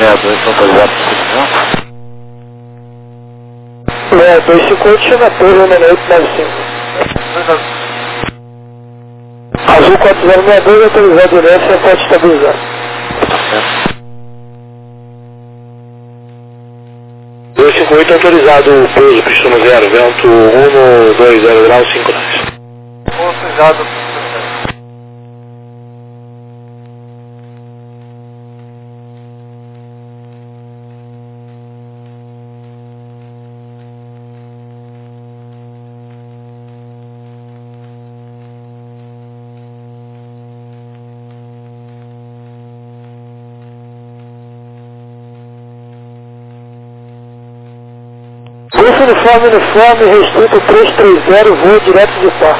62 autorizado por reunião. 258 chama a torre 19895. Azul 4062 autorizado direto sem pode estabilizar. 258 autorizado o pouso, pistona 0, vento 120 graus 5 nós. Autorizado. Golfo uniforme restrito 330, voa direto de par.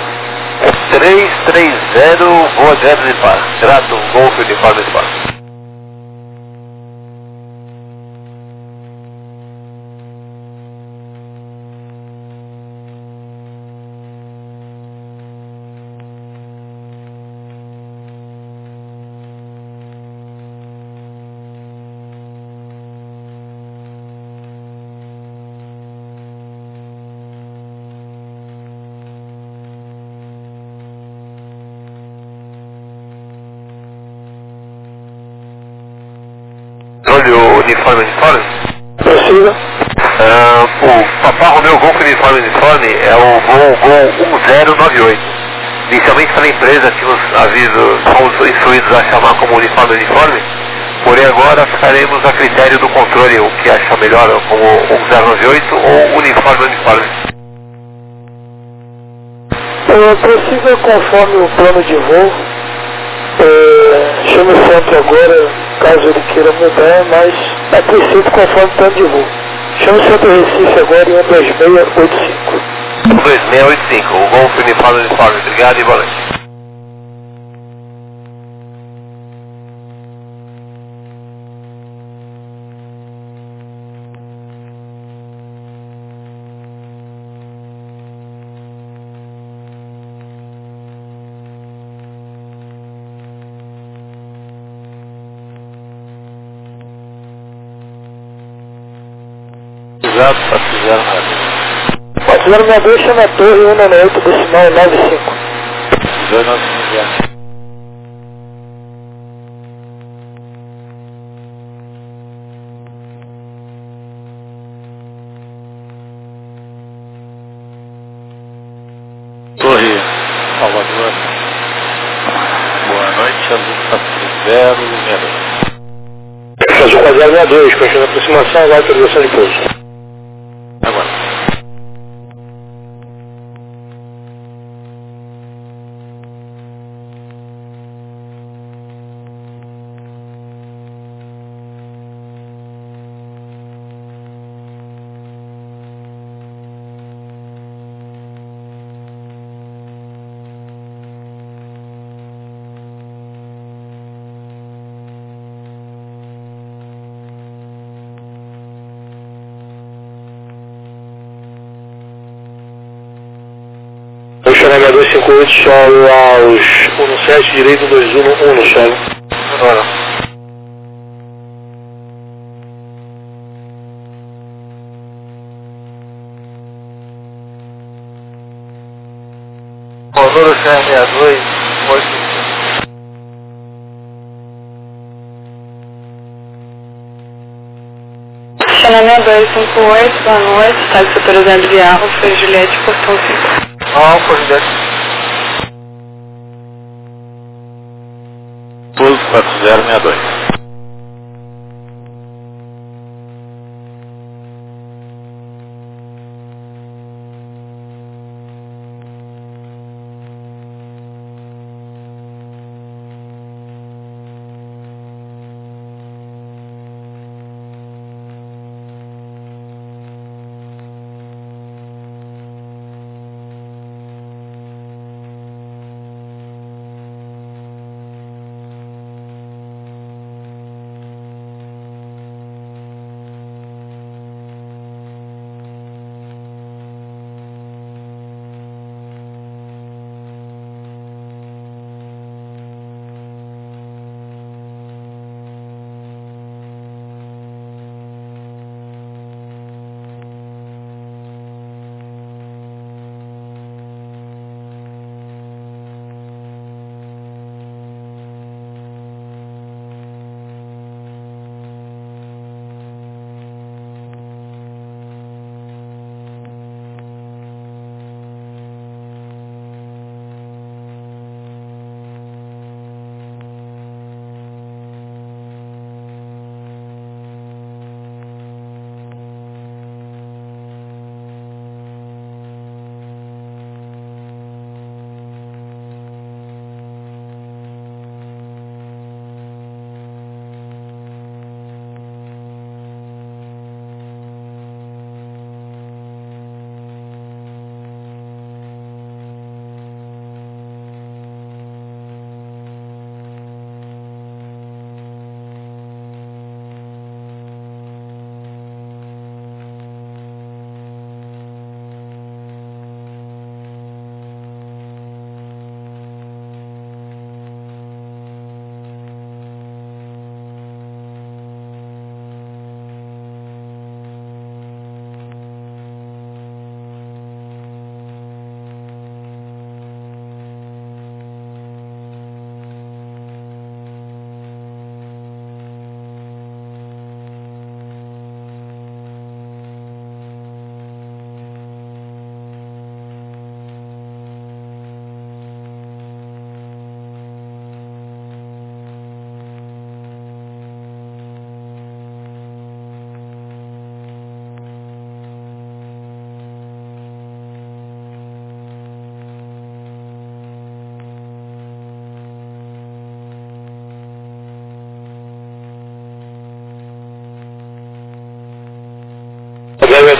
330, voa direto de par. Trato Golfo uniforme de par. Olha o uniforme. Prossiga. O Papá Romeu Golfo uniforme é o voo 1098. Inicialmente pela empresa tínhamos fomos instruídos a chamar como uniforme, porém agora ficaremos a critério do controle o que acha melhor como 1098 ou uniforme. Prossiga conforme o plano de voo. Chame o centro agora, caso ele queira mudar, mas a princípio conforme o plano de voo. Chame o centro Recife agora em 12685. 2685, o Golfo uniforme. Obrigado e boa noite. Autorizado, 4062 chama a torre 198 decimal 95. 2950. Torre Salvador. Boa noite, Azul 4062. Azul 4062, continua a aproximação, vai autorização de pouso. Agora. Funcionamento 258, solo aos 17, direito 211 no solo. Agora. Motor CR62, 8. Funcionamento 258, boa noite, está autorizado de Arro, foi Juliette, portão 5. Alfa, Juliette. Pouso 4062.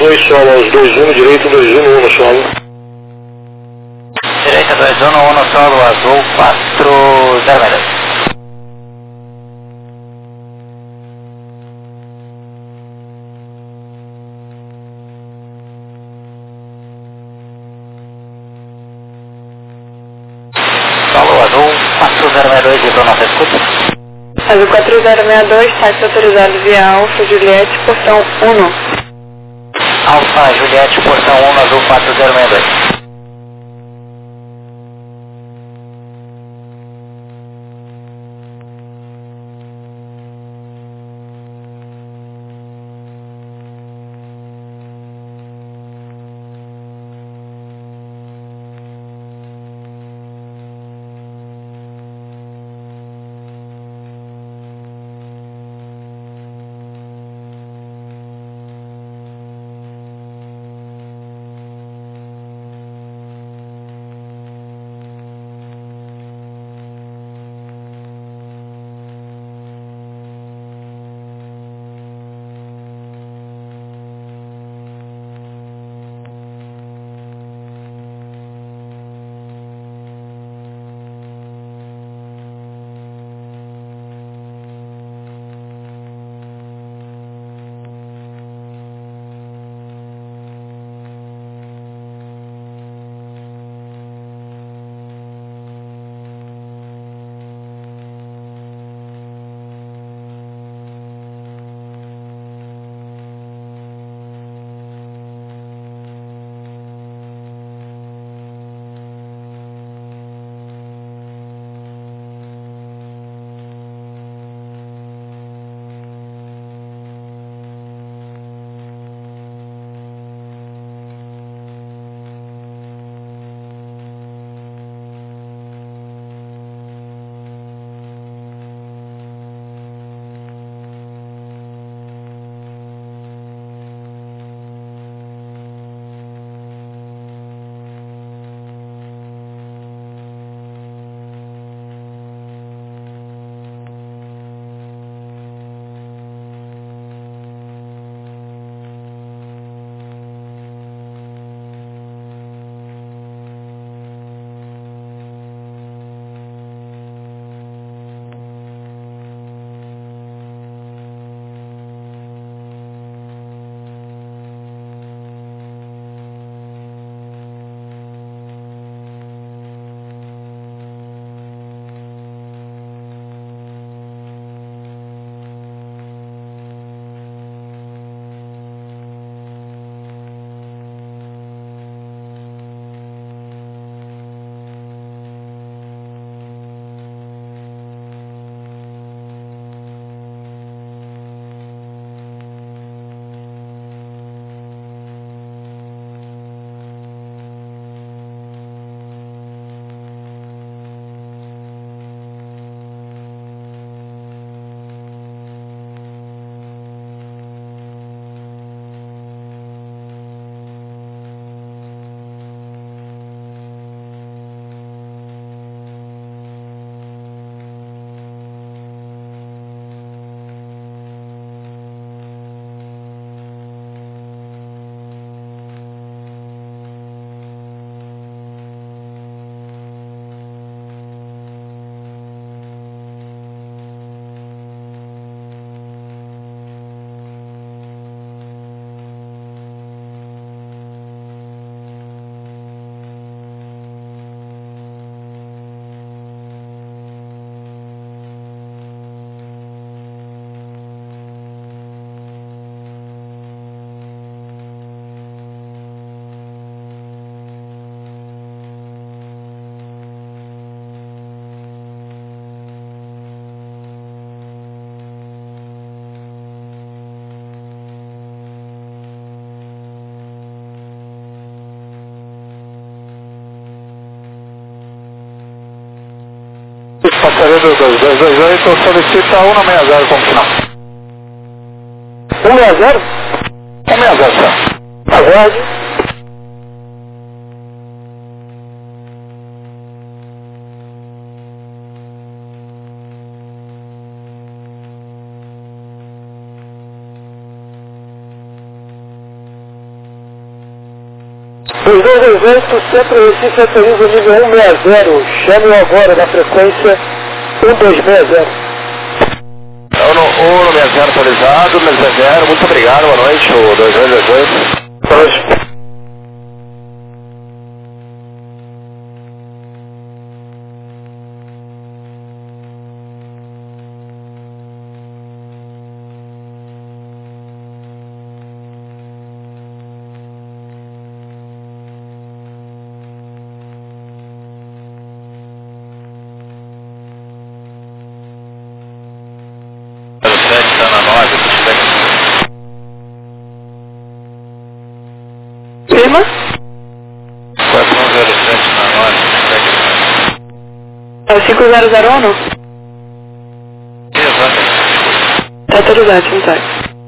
2 solo, aos 2-1, direito 2-1 no solo. Direita 2-1 solo, azul 4-0. Solo azul 4062 de nossa escuta. Azul 4062, táxi autorizado via Alfa Juliette, portão 1. Alfa Juliette, portão 1, azul 4062. Passageiro 2228 solicita 160 como final. 160? 160, senhor. Aguarde. 2228, Centro Recife autoriza o nível 160. Chame-o agora na frequência 1260. O 160 atualizado, 160, muito obrigado, boa noite, o 2228. Boa noite. Firma? 4107 na 9, É o 5001? exatamente. Tá autorizado, não tá?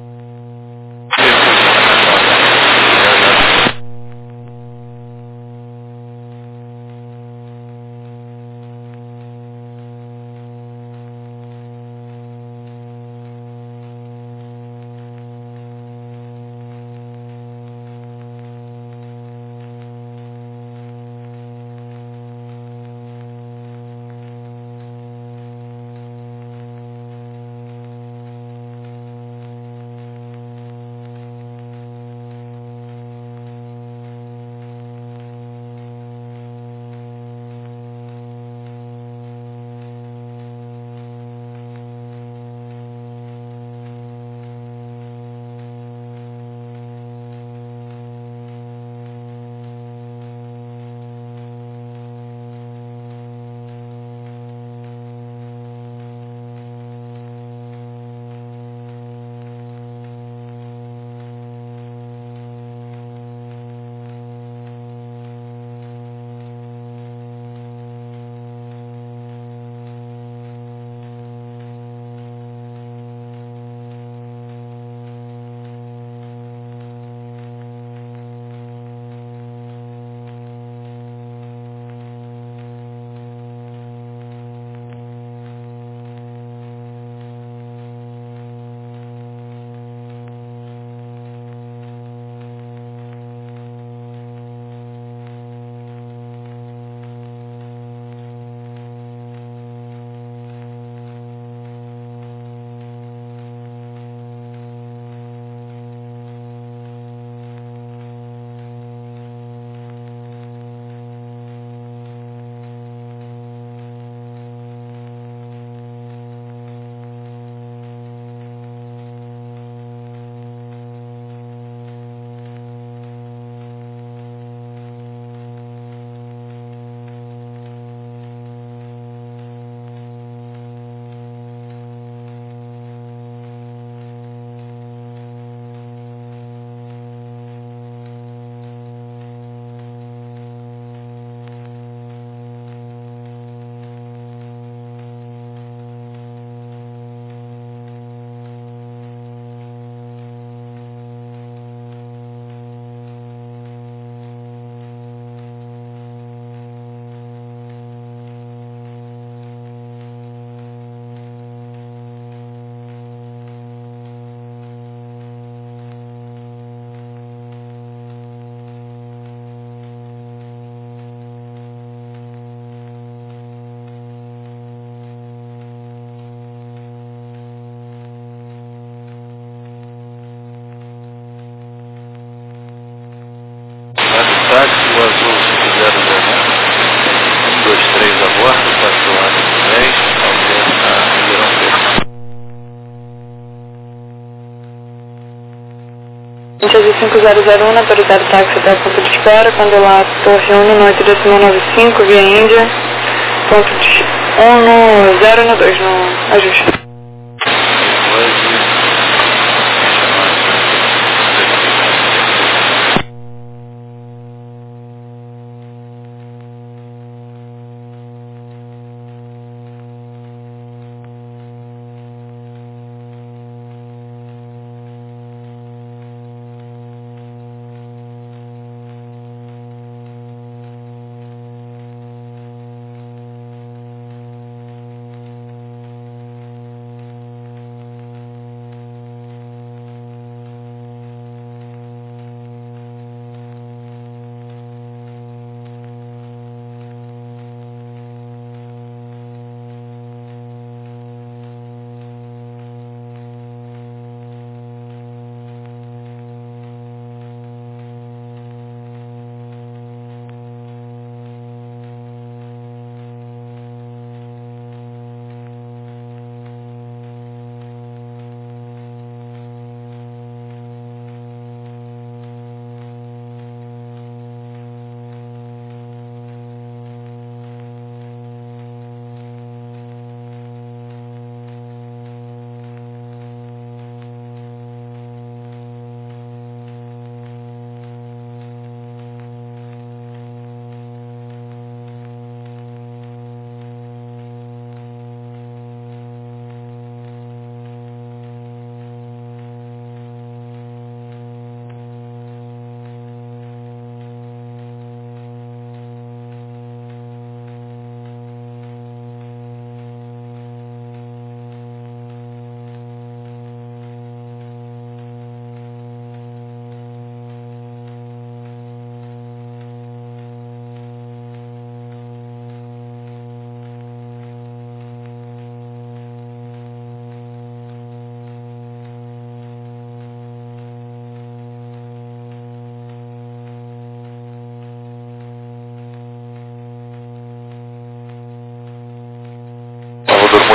táxi, o azul 5001, 123 a bordo, 4 horas e 10, Alberta, Ribeirão Preto. 5001, autorizado táxi até o ponto de espera, quando lá Torre 1 no 8,95, via Índia, ponto de 1 no 0 no 2 no ajuste.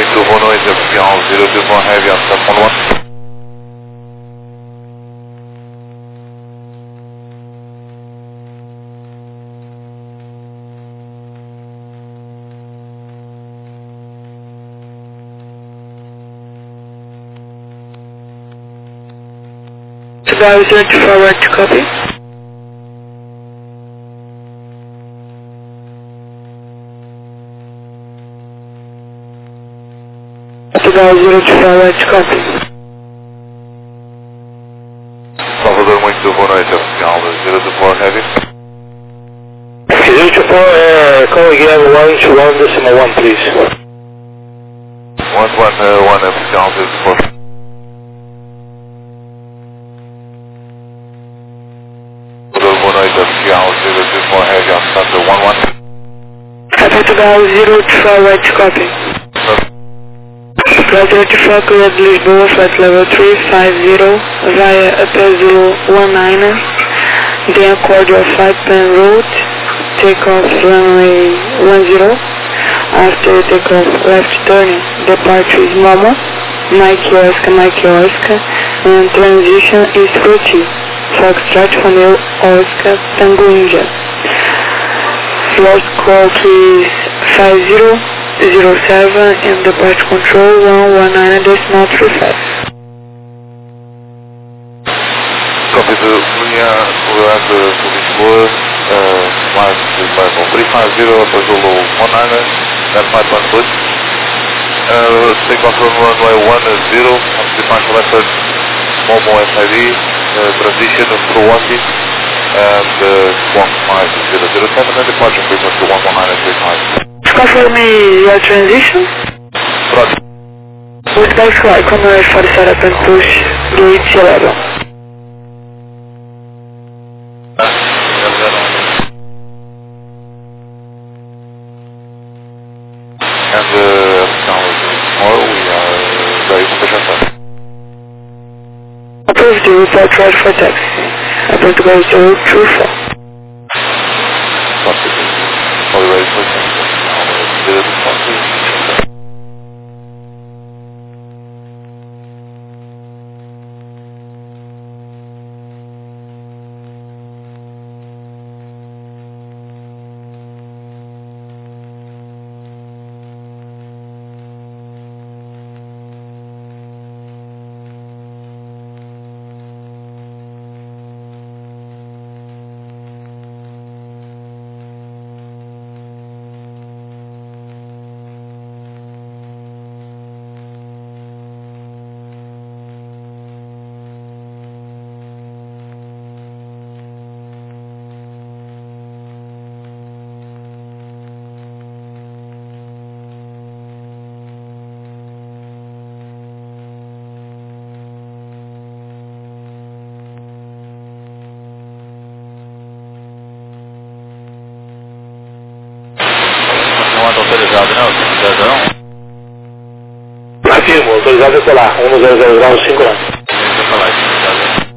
muito boa noite, oficial 021 Heavy on 711. Supervisor to forward to copy. Supervisor to forward to copy. Salvador, muito boa noite, oficial 024 Heavy. 024, call again 121.1, please. 111, oficial 024. Boa noite, oficial 024 Heavy on Thunder 11. Copy to Gal 0 to forward to copy. Supervisor to Fokker Lisboa, flight level 350 via Hotel Zulu 19. Then accord your flight plan route. Take off runway 10. After takeoff, left turning. Departure is Momo. Mike Oscar. And transition is 40. Foxtrot Romeo Oscar Tango India. Flight call is 5007 and departure control 119.35. Copy the linha Colorado to Lisboa, flight level 350 Hotel Zulu 19, then 5.2. Take off from runway 10, departure left turn Momo SID, transition through 1 and Squawk 5007 and departure frequency 119.35. Confirm me your transition. Roger. With my flight, Conway 47 and push gate 11. And tomorrow we are ready to push ourselves. Approved the report right for taxi. Approved to go 024. Are we ready for taxi? Autorizado, não? Afirmo, autorizado a colar, 1000 graus 5 anos. Deixa eu falar isso, autorizado.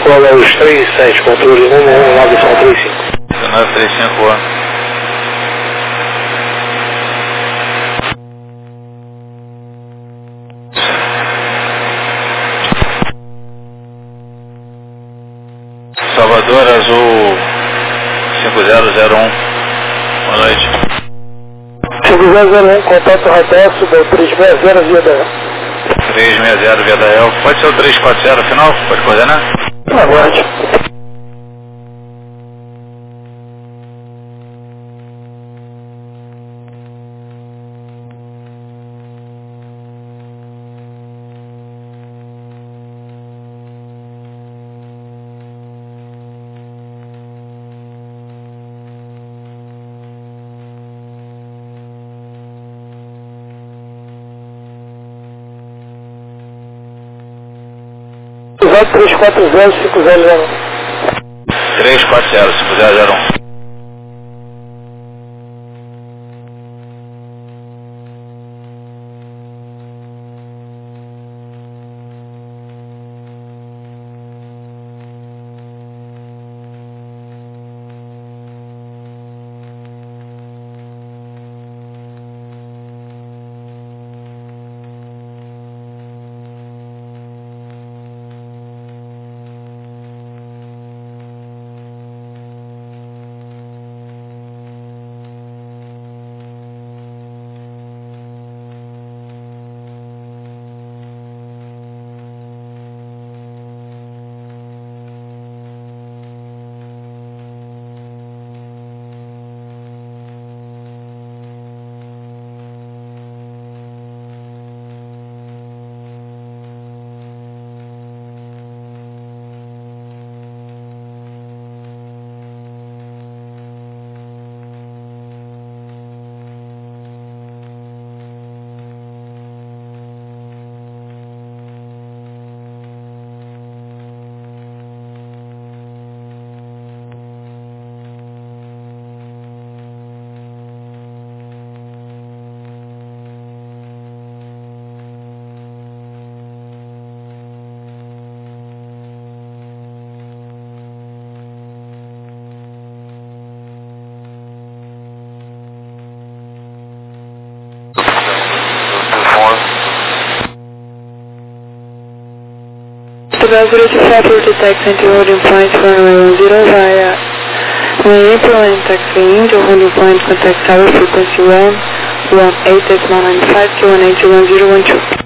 Cola os 37, controle 11935. 1935, boa. Salvador, Azul 5001. Boa noite. 5001, contato Radar, suba 360 via da 360 via da Pode ser o 340 final? Pode coordenar? Aguarde. Usado 340-5001. 340-5001. Brasileiro de Fábio Taxi into holding point runway 10 via Implement Taxi India holding point contact tower frequency 118.95 Q1811012.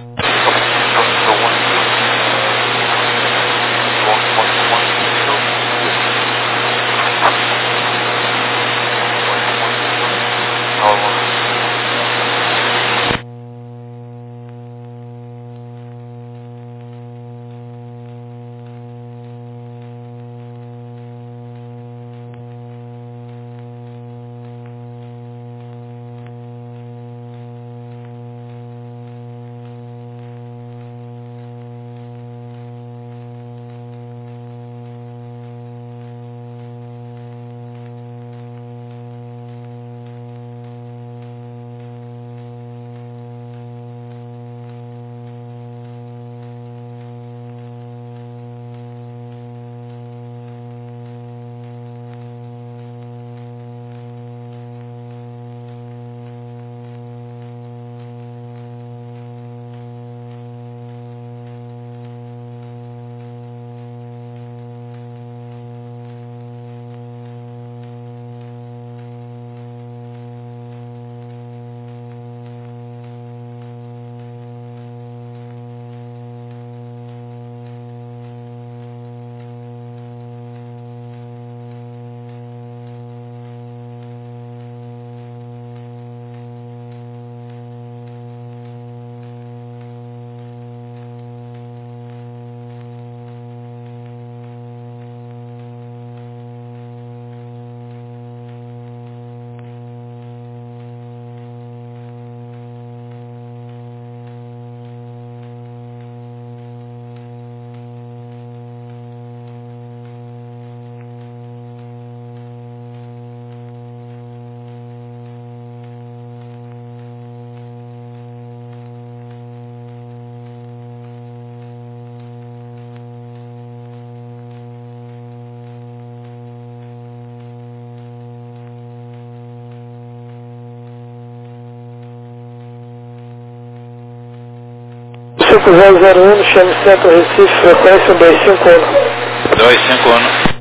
5001, chame Centro Recife, frequência 251. 251.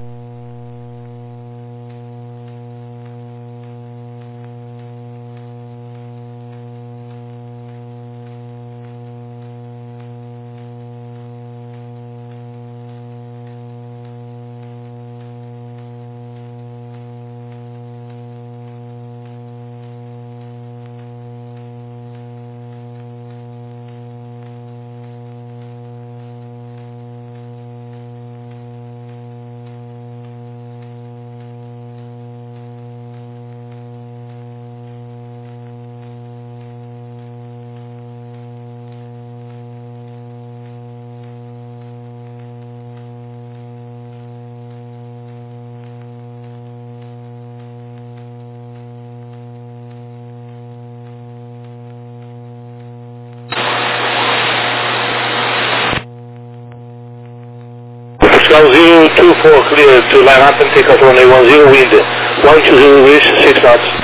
Portugal 024 clear to line up and take off runway 10 wind, 120 wish, 6 knots.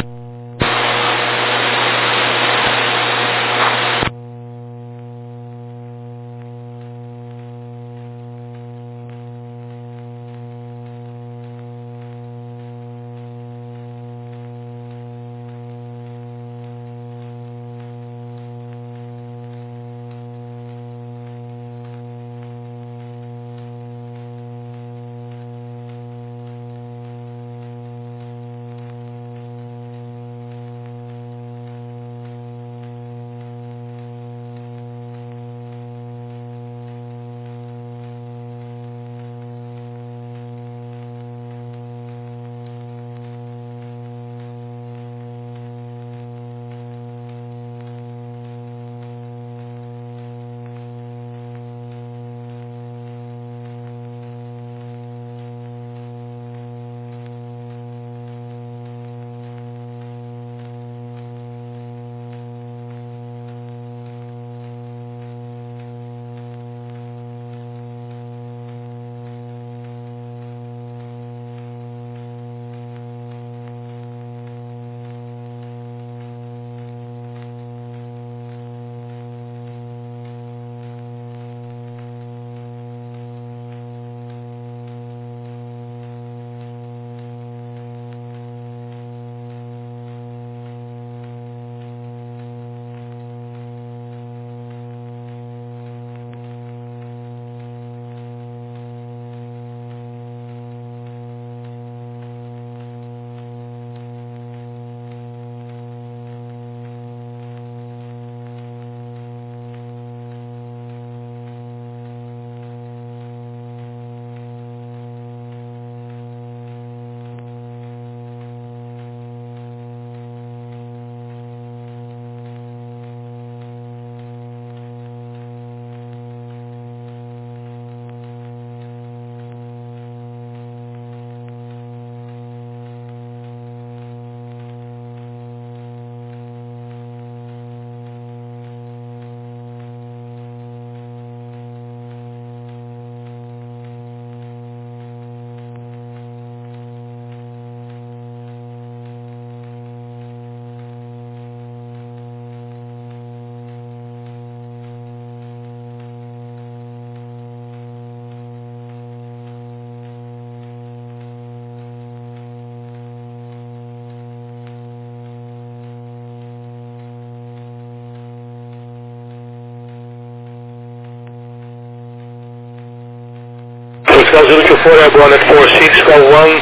Portugal 024 airborne at 46, call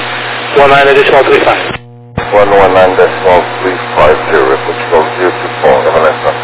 119.35. 119.350, Portugal 024, have a nice one.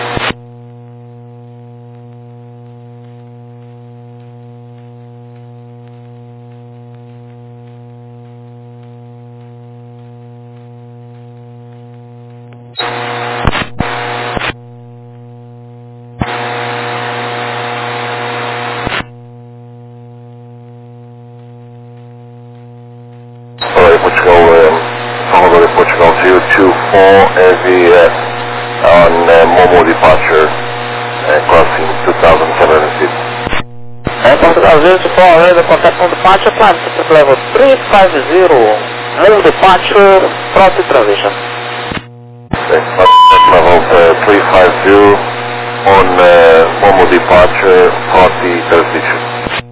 Portugal 024 AVS on Momo departure, crossing 2,750. Portugal 024, the contact on departure, climb to level 350, move departure, proceed transition. Okay, level 350, on normal departure, 40 transition.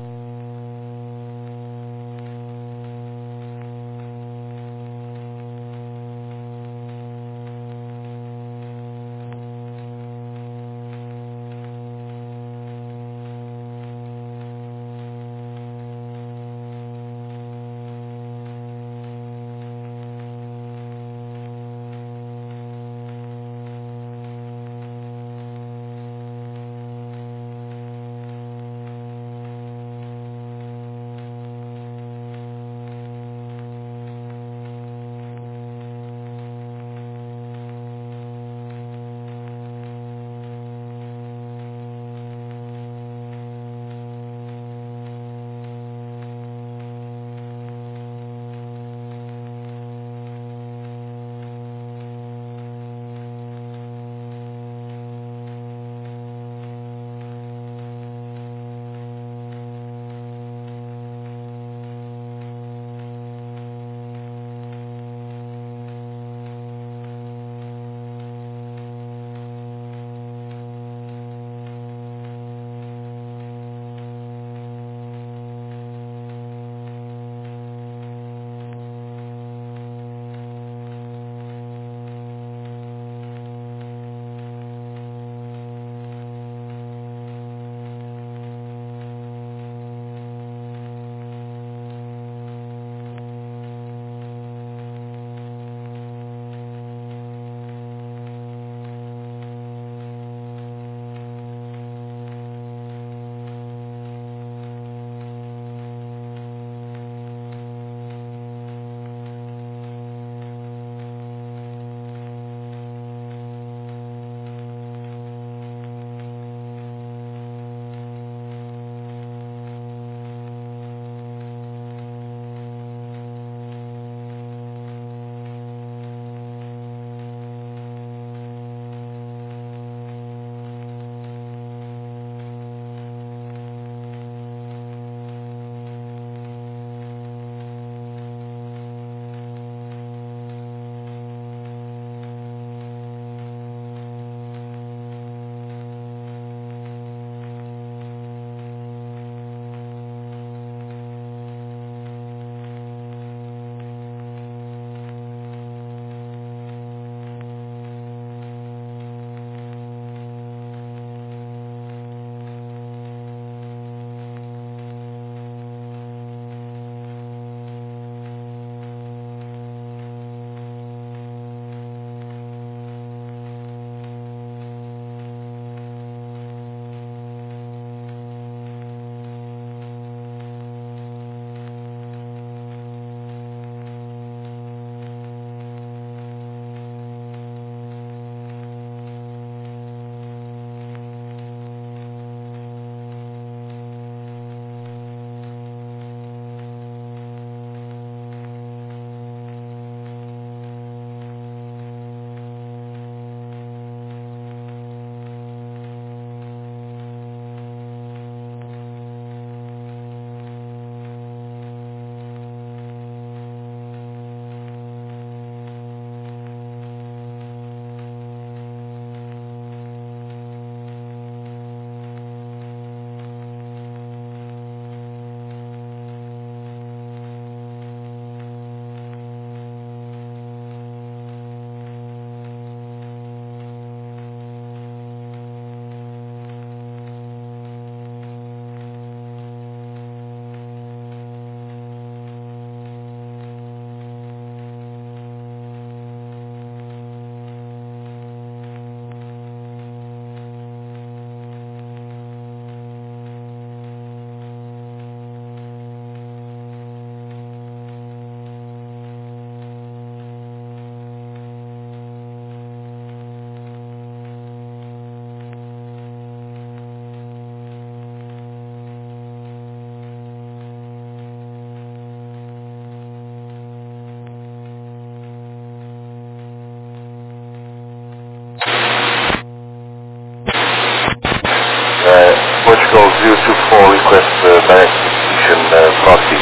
Portugal 024 request direct position Frosty.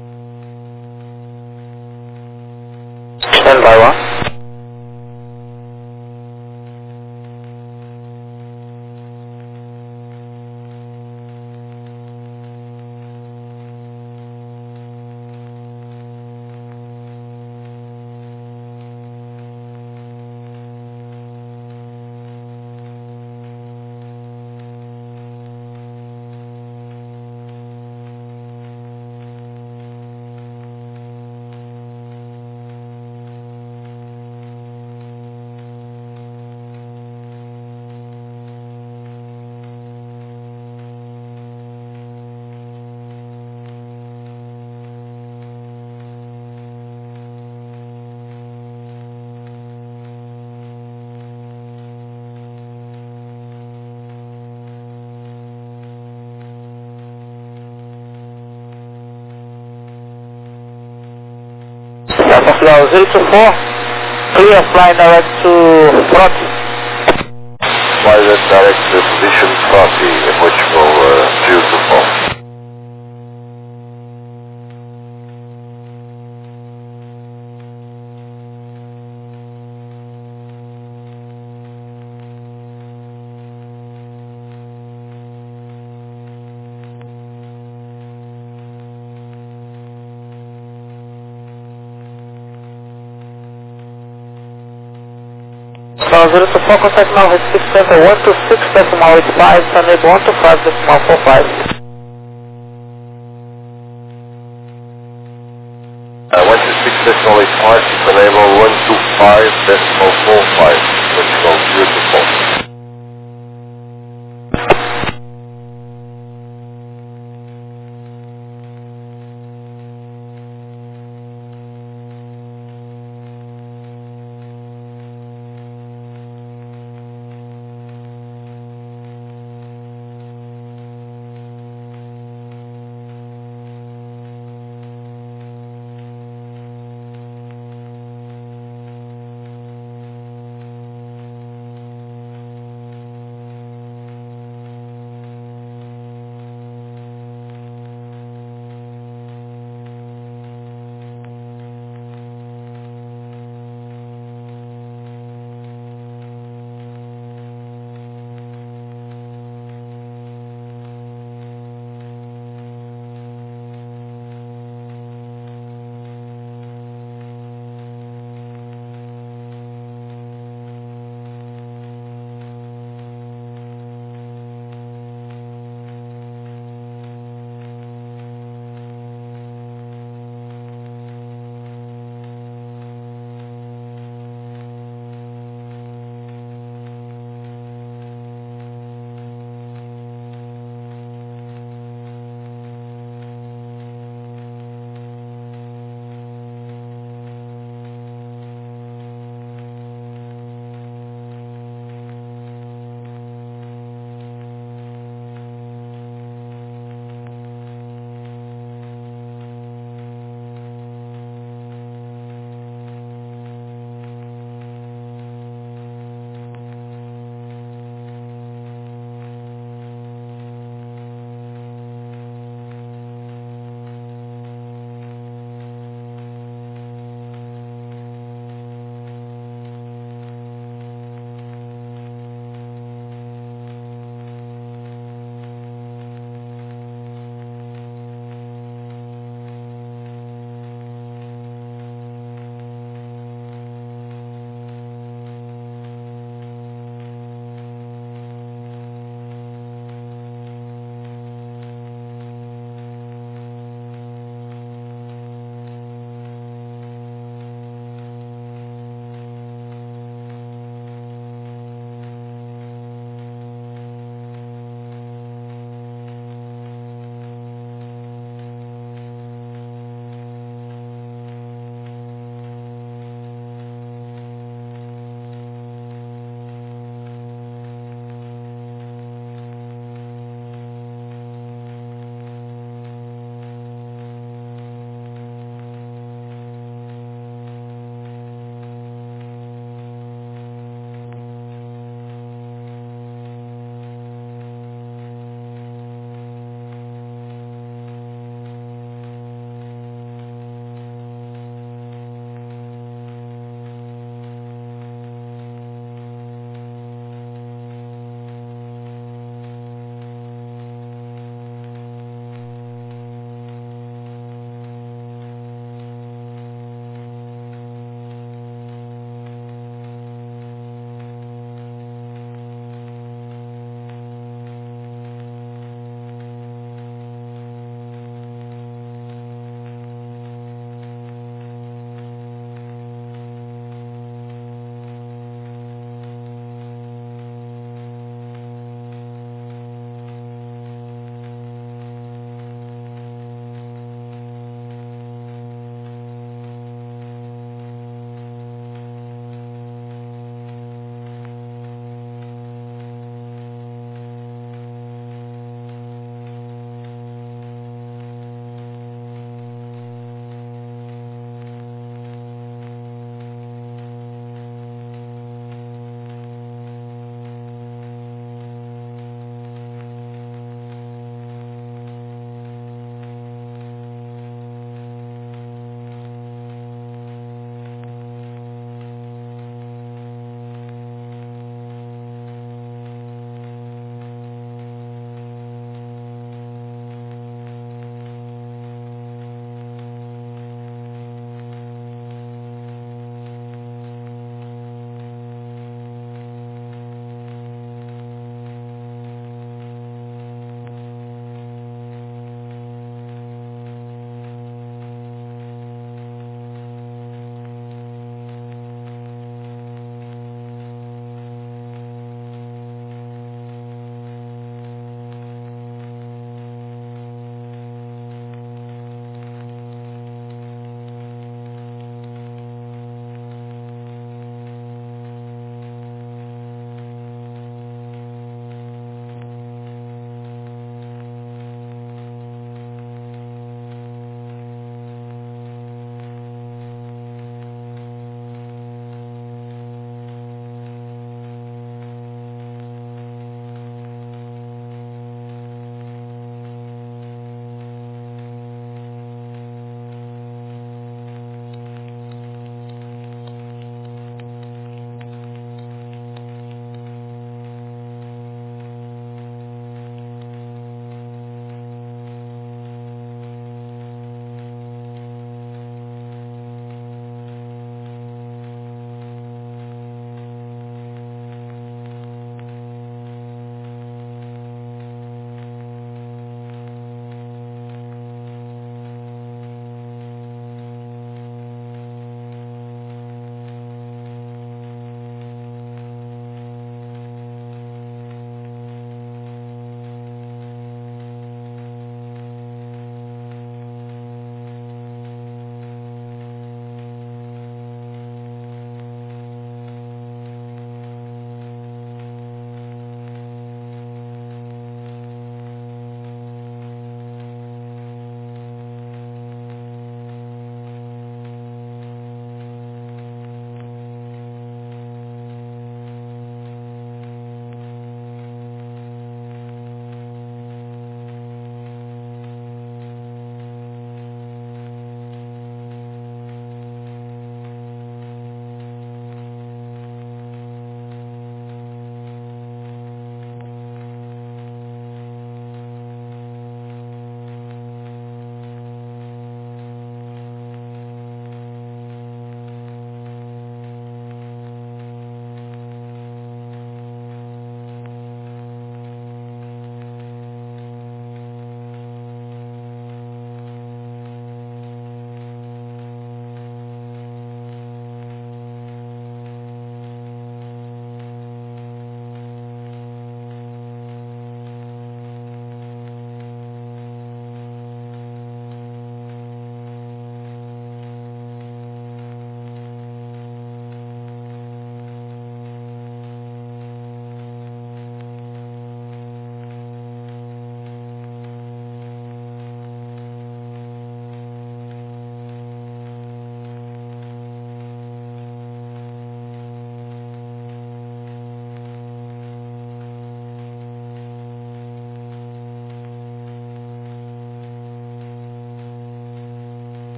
Stand by 1. Hotel 024, clear flight direct to front. Flight direct to position 40 in Portugal 024. Hotel 024, contact now Recife Center 126.85, Sunway 125.45. 126.85, enable 125.45, Portugal 024.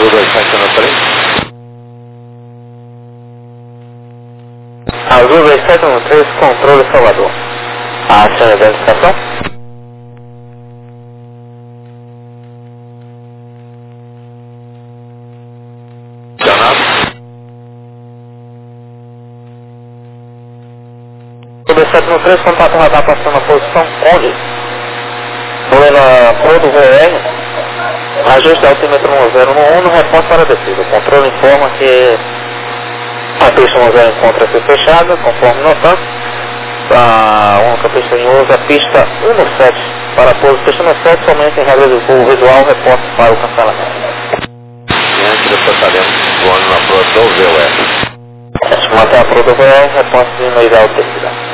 Azul 2713. Azul 2713, controle Salvador. Acione a identificação. Azul 2713, contato radar passando a posição onde? Plena Pro do VR, ajuste altímetro 10 no reporte para a descida. O controle informa que a pista 10 encontra-se fechada, conforme notamos. A única pista em uso é a pista 17 para pouso. Pista 17 somente em regra de voo visual, reporte para o cancelamento. Diante do tratamento, voando na Pro do VUE. Mantém a Pro do VR, reporte de no ideal de descida.